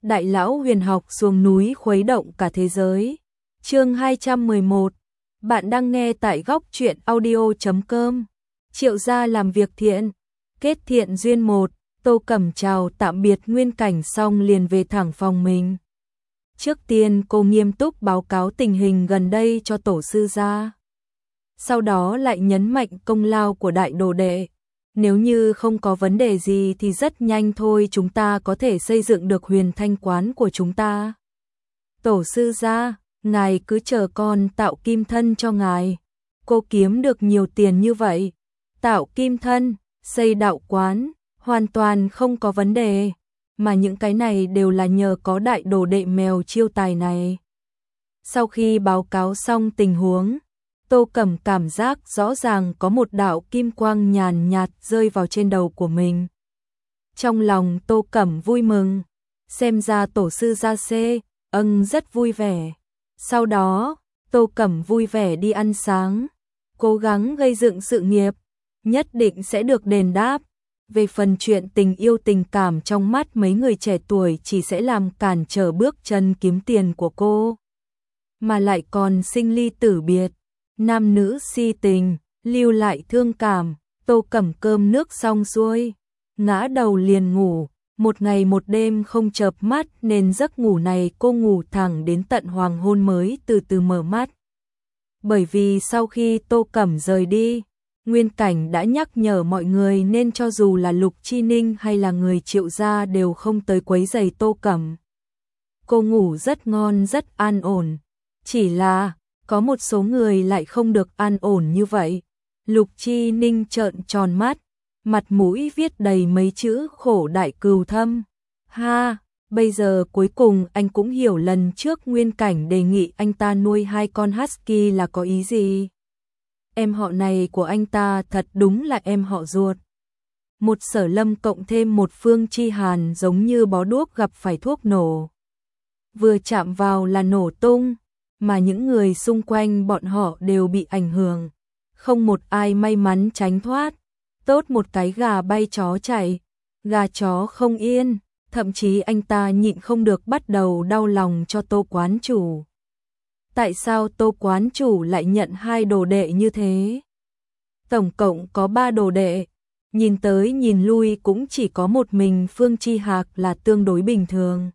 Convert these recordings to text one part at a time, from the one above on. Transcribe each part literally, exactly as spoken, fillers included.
Đại lão huyền học xuống núi khuấy động cả thế giới. Chương hai trăm mười một. Bạn đang nghe tại góc truyện audio chấm com. Triệu gia làm việc thiện, kết thiện duyên một. Tô Cẩm chào tạm biệt Nguyên Cảnh xong liền về thẳng phòng mình. Trước tiên cô nghiêm túc báo cáo tình hình gần đây cho tổ sư gia. Sau đó lại nhấn mạnh công lao của đại đồ đệ. Nếu như không có vấn đề gì thì rất nhanh thôi chúng ta có thể xây dựng được huyền thanh quán của chúng ta. Tổ sư gia, ngài cứ chờ con tạo kim thân cho ngài. Cô kiếm được nhiều tiền như vậy. Tạo kim thân, xây đạo quán, hoàn toàn không có vấn đề. Mà những cái này đều là nhờ có đại đồ đệ mèo chiêu tài này. Sau khi báo cáo xong tình huống, Tô Cẩm cảm giác rõ ràng có một đạo kim quang nhàn nhạt rơi vào trên đầu của mình. Trong lòng Tô Cẩm vui mừng, xem ra tổ sư gia xê, âng rất vui vẻ. Sau đó, Tô Cẩm vui vẻ đi ăn sáng, cố gắng gây dựng sự nghiệp, nhất định sẽ được đền đáp. Về phần chuyện tình yêu tình cảm trong mắt mấy người trẻ tuổi chỉ sẽ làm cản trở bước chân kiếm tiền của cô, mà lại còn sinh ly tử biệt. Nam nữ si tình, lưu lại thương cảm. Tô Cẩm cơm nước xong xuôi, ngã đầu liền ngủ. Một ngày một đêm không chợp mắt nên giấc ngủ này cô ngủ thẳng đến tận hoàng hôn mới từ từ mở mắt. Bởi vì sau khi Tô Cẩm rời đi, Nguyên Cảnh đã nhắc nhở mọi người nên cho dù là Lục Chi Ninh hay là người Triệu gia đều không tới quấy rầy Tô Cẩm. Cô ngủ rất ngon rất an ổn, chỉ là có một số người lại không được an ổn như vậy. Lục Chi Ninh trợn tròn mắt, mặt mũi viết đầy mấy chữ khổ đại cừu thâm. Ha, bây giờ cuối cùng anh cũng hiểu lần trước Nguyên Cảnh đề nghị anh ta nuôi hai con husky là có ý gì. Em họ này của anh ta thật đúng là em họ ruột. Một Sở Lâm cộng thêm một Phương Chi Hàn giống như bó đuốc gặp phải thuốc nổ. Vừa chạm vào là nổ tung, mà những người xung quanh bọn họ đều bị ảnh hưởng. Không một ai may mắn tránh thoát. Tốt một cái gà bay chó chạy, gà chó không yên, thậm chí anh ta nhịn không được bắt đầu đau lòng cho Tô quán chủ. Tại sao Tô quán chủ lại nhận hai đồ đệ như thế? Tổng cộng có ba đồ đệ, nhìn tới nhìn lui cũng chỉ có một mình Phương Chi Hạc là tương đối bình thường.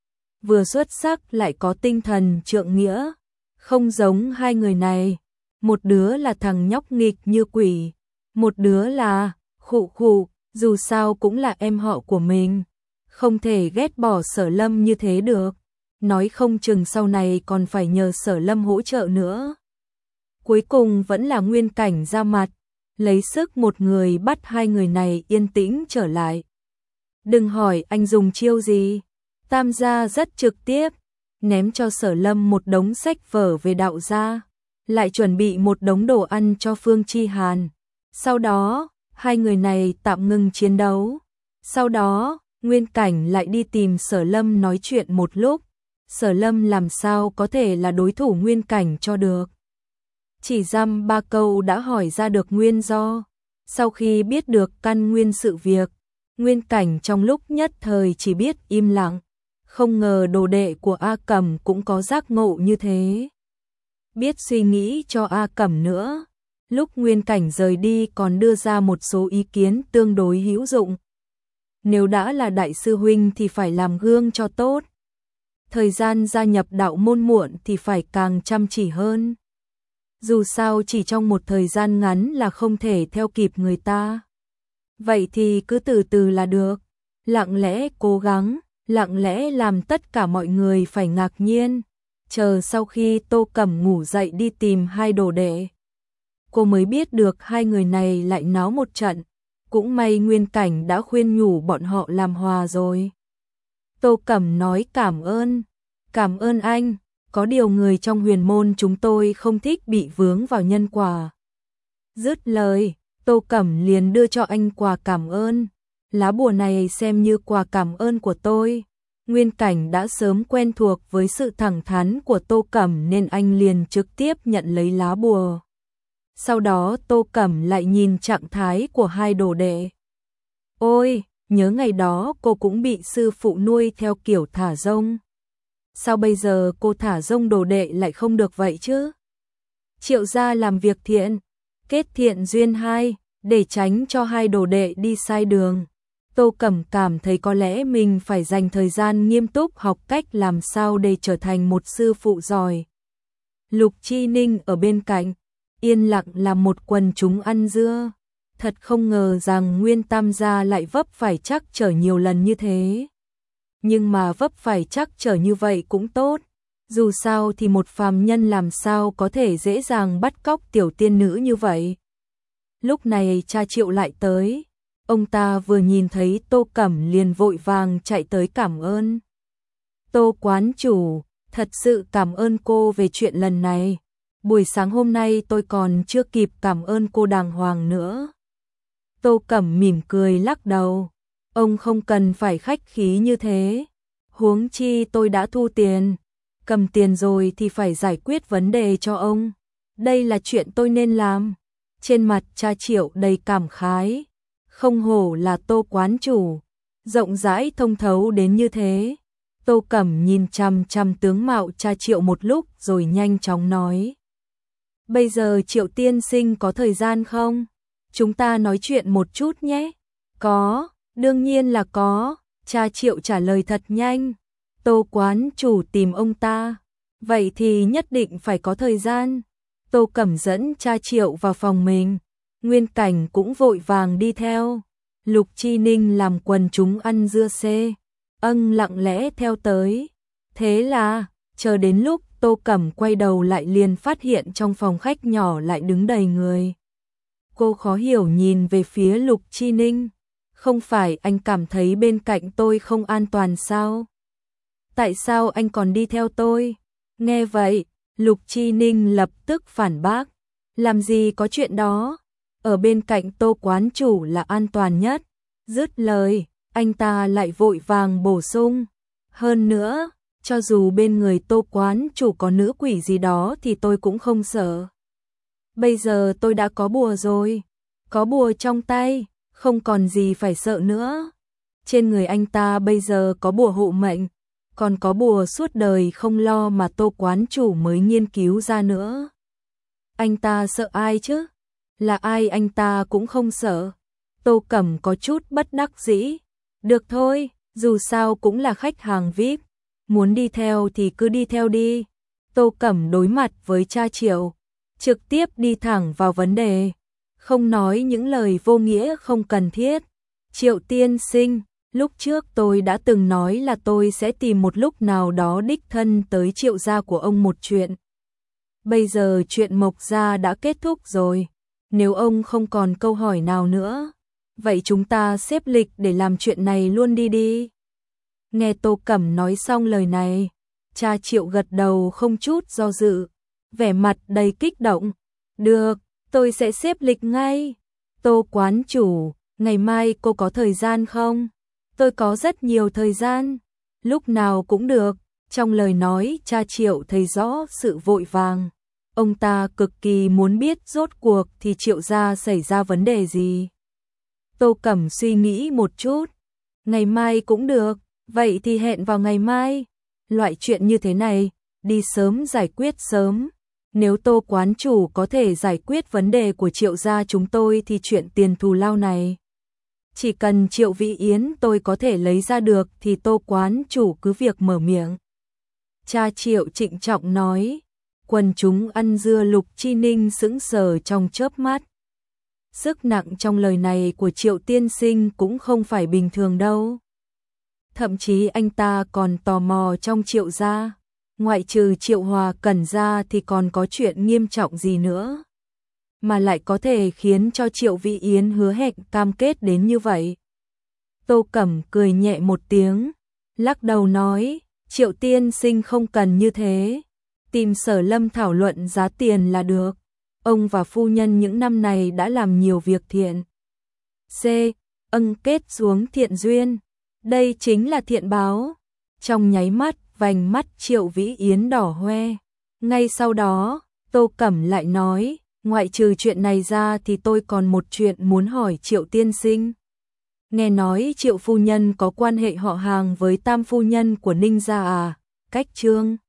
Vừa xuất sắc lại có tinh thần trượng nghĩa, không giống hai người này. Một đứa là thằng nhóc nghịch như quỷ, một đứa là khụ khụ, dù sao cũng là em họ của mình, không thể ghét bỏ Sở Lâm như thế được. Nói không chừng sau này còn phải nhờ Sở Lâm hỗ trợ nữa. Cuối cùng vẫn là Nguyên Cảnh ra mặt, lấy sức một người bắt hai người này yên tĩnh trở lại. Đừng hỏi anh dùng chiêu gì, Tam gia rất trực tiếp, ném cho Sở Lâm một đống sách vở về đạo gia, lại chuẩn bị một đống đồ ăn cho Phương Chi Hàn. Sau đó, hai người này tạm ngừng chiến đấu. Sau đó, Nguyên Cảnh lại đi tìm Sở Lâm nói chuyện một lúc. Sở Lâm làm sao có thể là đối thủ Nguyên Cảnh cho được. Chỉ dăm ba câu đã hỏi ra được nguyên do. Sau khi biết được căn nguyên sự việc, Nguyên Cảnh trong lúc nhất thời chỉ biết im lặng. Không ngờ đồ đệ của A Cẩm cũng có giác ngộ như thế. Biết suy nghĩ cho A Cẩm nữa. Lúc Nguyên Cảnh rời đi còn đưa ra một số ý kiến tương đối hữu dụng. Nếu đã là đại sư huynh thì phải làm gương cho tốt. Thời gian gia nhập đạo môn muộn thì phải càng chăm chỉ hơn. Dù sao chỉ trong một thời gian ngắn là không thể theo kịp người ta. Vậy thì cứ từ từ là được. Lặng lẽ cố gắng, lặng lẽ làm tất cả mọi người phải ngạc nhiên. Chờ sau khi Tô Cẩm ngủ dậy đi tìm hai đồ đệ, cô mới biết được hai người này lại náo một trận. Cũng may Nguyên Cảnh đã khuyên nhủ bọn họ làm hòa rồi. Tô Cẩm nói cảm ơn, cảm ơn anh, có điều người trong huyền môn chúng tôi không thích bị vướng vào nhân quả. Dứt lời, Tô Cẩm liền đưa cho anh quà cảm ơn. Lá bùa này xem như quà cảm ơn của tôi. Nguyên Cảnh đã sớm quen thuộc với sự thẳng thắn của Tô Cẩm nên anh liền trực tiếp nhận lấy lá bùa. Sau đó Tô Cẩm lại nhìn trạng thái của hai đồ đệ. Ôi, nhớ ngày đó cô cũng bị sư phụ nuôi theo kiểu thả rông. Sao bây giờ cô thả rông đồ đệ lại không được vậy chứ? Triệu gia làm việc thiện, kết thiện duyên hai, để tránh cho hai đồ đệ đi sai đường. Tô Cẩm cảm thấy có lẽ mình phải dành thời gian nghiêm túc học cách làm sao để trở thành một sư phụ giỏi. Lục Chi Ninh ở bên cạnh, yên lặng làm một quần chúng ăn dưa. Thật không ngờ rằng Nguyên Tam gia lại vấp phải trắc trở nhiều lần như thế. Nhưng mà vấp phải trắc trở như vậy cũng tốt. Dù sao thì một phàm nhân làm sao có thể dễ dàng bắt cóc tiểu tiên nữ như vậy. Lúc này cha Triệu lại tới. Ông ta vừa nhìn thấy Tô Cẩm liền vội vàng chạy tới cảm ơn. Tô quán chủ, thật sự cảm ơn cô về chuyện lần này. Buổi sáng hôm nay tôi còn chưa kịp cảm ơn cô đàng hoàng nữa. Tô Cẩm mỉm cười lắc đầu. Ông không cần phải khách khí như thế. Huống chi tôi đã thu tiền. Cầm tiền rồi thì phải giải quyết vấn đề cho ông. Đây là chuyện tôi nên làm. Trên mặt cha Triệu đầy cảm khái. Không hổ là Tô quán chủ, rộng rãi thông thấu đến như thế. Tô Cẩm nhìn chằm chằm tướng mạo cha Triệu một lúc rồi nhanh chóng nói. Bây giờ Triệu tiên sinh có thời gian không? Chúng ta nói chuyện một chút nhé. Có, đương nhiên là có. Cha Triệu trả lời thật nhanh. Tô quán chủ tìm ông ta. Vậy thì nhất định phải có thời gian. Tô Cẩm dẫn cha Triệu vào phòng mình. Nguyên Cảnh cũng vội vàng đi theo. Lục Chi Ninh làm quần chúng ăn dưa xê. Ân lặng lẽ theo tới. Thế là, chờ đến lúc Tô Cẩm quay đầu lại liền phát hiện trong phòng khách nhỏ lại đứng đầy người. Cô khó hiểu nhìn về phía Lục Chi Ninh. Không phải anh cảm thấy bên cạnh tôi không an toàn sao? Tại sao anh còn đi theo tôi? Nghe vậy, Lục Chi Ninh lập tức phản bác. Làm gì có chuyện đó? Ở bên cạnh Tô quán chủ là an toàn nhất. Dứt lời, anh ta lại vội vàng bổ sung. Hơn nữa, cho dù bên người Tô quán chủ có nữ quỷ gì đó thì tôi cũng không sợ. Bây giờ tôi đã có bùa rồi. Có bùa trong tay, không còn gì phải sợ nữa. Trên người anh ta bây giờ có bùa hộ mệnh, còn có bùa suốt đời không lo mà Tô quán chủ mới nghiên cứu ra nữa. Anh ta sợ ai chứ? Là ai anh ta cũng không sợ. Tô Cẩm có chút bất đắc dĩ. Được thôi, dù sao cũng là khách hàng vi ai pi. Muốn đi theo thì cứ đi theo đi. Tô Cẩm đối mặt với cha Triệu, trực tiếp đi thẳng vào vấn đề. Không nói những lời vô nghĩa không cần thiết. Triệu tiên sinh, lúc trước tôi đã từng nói là tôi sẽ tìm một lúc nào đó đích thân tới Triệu gia của ông một chuyện. Bây giờ chuyện Mộc gia đã kết thúc rồi. Nếu ông không còn câu hỏi nào nữa, vậy chúng ta xếp lịch để làm chuyện này luôn đi đi. Nghe Tô Cẩm nói xong lời này, cha Triệu gật đầu không chút do dự, vẻ mặt đầy kích động. Được, tôi sẽ xếp lịch ngay. Tô quán chủ, ngày mai cô có thời gian không? Tôi có rất nhiều thời gian. Lúc nào cũng được. Trong lời nói cha Triệu thấy rõ sự vội vàng. Ông ta cực kỳ muốn biết rốt cuộc thì Triệu gia xảy ra vấn đề gì. Tô Cẩm suy nghĩ một chút. Ngày mai cũng được, vậy thì hẹn vào ngày mai. Loại chuyện như thế này, đi sớm giải quyết sớm. Nếu Tô quán chủ có thể giải quyết vấn đề của Triệu gia chúng tôi thì chuyện tiền thù lao này. Chỉ cần Triệu Vĩ Yến tôi có thể lấy ra được thì Tô quán chủ cứ việc mở miệng. Cha Triệu trịnh trọng nói. Quần chúng ăn dưa Lục Chi Ninh sững sờ trong chớp mắt. Sức nặng trong lời này của Triệu tiên sinh cũng không phải bình thường đâu. Thậm chí anh ta còn tò mò trong Triệu gia, ngoại trừ Triệu Hòa Cẩn ra thì còn có chuyện nghiêm trọng gì nữa, mà lại có thể khiến cho Triệu Vĩ Yến hứa hẹn cam kết đến như vậy. Tô Cẩm cười nhẹ một tiếng, lắc đầu nói, Triệu tiên sinh không cần như thế. Tìm Sở Lâm thảo luận giá tiền là được. Ông và phu nhân những năm này đã làm nhiều việc thiện. C. Ân kết xuống thiện duyên. Đây chính là thiện báo. Trong nháy mắt, vành mắt Triệu Vĩ Yến đỏ hoe. Ngay sau đó, Tô Cẩm lại nói, ngoại trừ chuyện này ra thì tôi còn một chuyện muốn hỏi Triệu tiên sinh. Nghe nói Triệu phu nhân có quan hệ họ hàng với Tam phu nhân của Ninh gia à? Cách Trương